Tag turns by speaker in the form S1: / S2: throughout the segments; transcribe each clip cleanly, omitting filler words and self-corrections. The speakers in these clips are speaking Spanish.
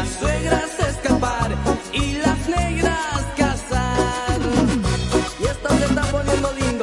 S1: suegras escapar y las negras casar. Y esto se está poniendo lindo.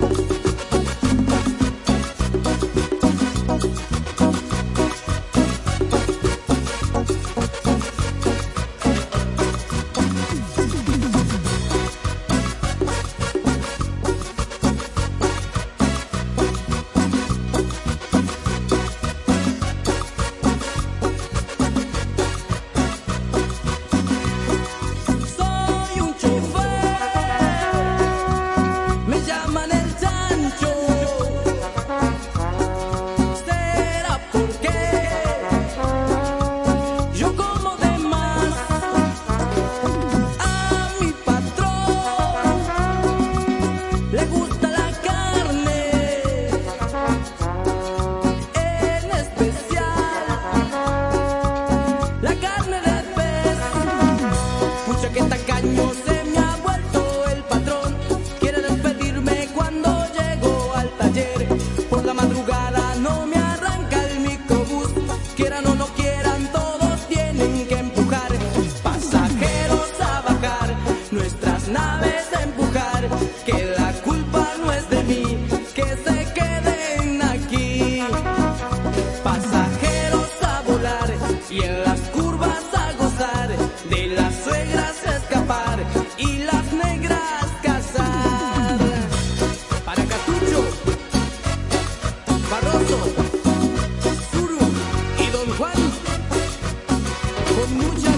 S1: Que tacaño se me ha vuelto el patrón. Quiere despedirme cuando llego al taller. Por la madrugada no me arranca el microbús. Quieran o no quieran, todos tienen que empujar. Pasajeros a bajar, nuestras naves a empujar. Que la culpa no es de mí, que se queden aquí. Pasajeros a volar y en las curvas a gozar de las suegras escapar y las negras casar. Para Cartucho, Barroso, Zuru y Don Juan, con mucha